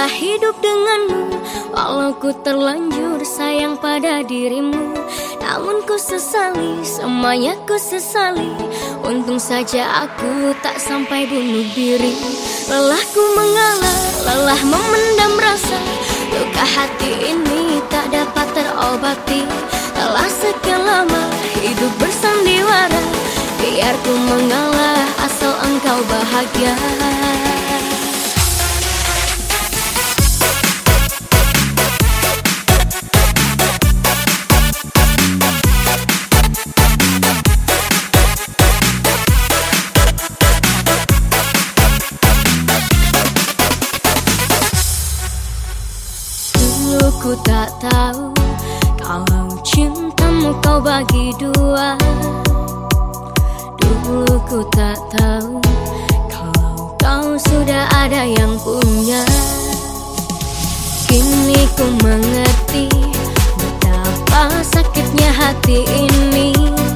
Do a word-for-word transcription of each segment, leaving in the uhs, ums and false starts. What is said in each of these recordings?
lelah hidup denganmu. Walau ku terlanjur sayang pada dirimu, namun ku sesali, semuanya ku sesali. Untung saja aku tak sampai bunuh diri. Lelah ku mengalah, lelah memendam rasa. Luka hati ini tak dapat terobati. Telah sekian lama hidup bersandiwara. Biar ku mengalah asal engkau bahagia. Dulu ku tak tahu kalau cintamu kau bagi dua. Dulu ku tak tahu kalau kau sudah ada yang punya. Kini ku mengerti betapa sakitnya hati ini.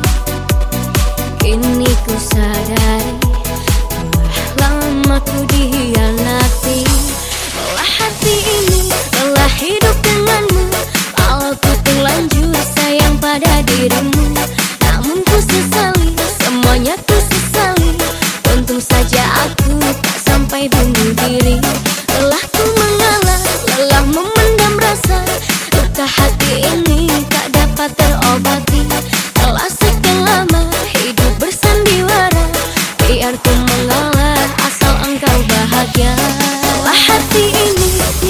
Kini ku sadari telah lama ku dihianati. Lelah hati ini, lelah hidup denganmu. Walau ku terlanjur sayang pada dirimu, namun ku sesali, semuanya ku sesali. Untung saja aku tak sampai bunuh diri. Lelah ku mengalah, lelah memendam rasa. Luka hati ini tak dapat terobati. Telah sekian lama hidup bersandiwara. Biar ku mengalah asal engkau bahagia. Lelah hati ini,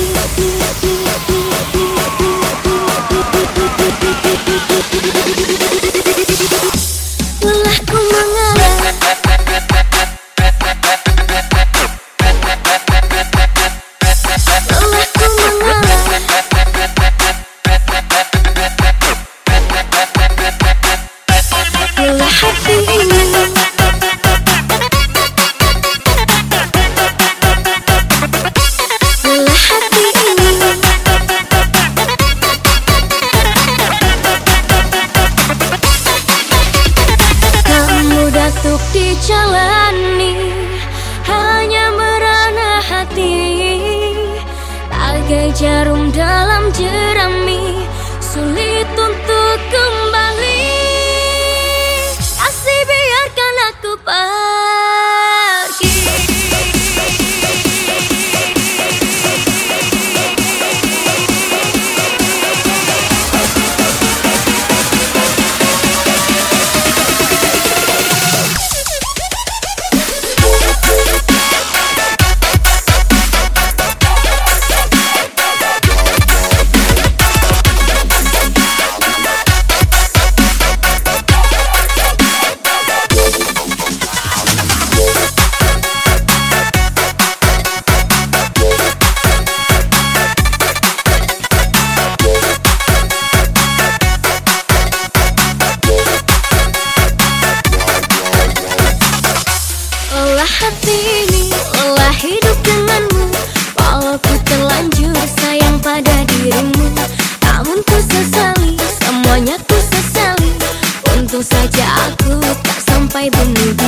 lelah ku mengalah. Lelah ku mengalah. Lelah hati ini. Lelah hati ini. Kamu datuk dijalani, hanya merana hati. Bagai jarum dalam jerami, sulit untuk kembali. Kasih biarkan aku pergi. Lelah hati ini, lelah hidup denganmu. Walau ku terlanjur sayang pada dirimu, namun ku sesali, semuanya ku sesali. Untung saja aku tak sampai bunuh diri.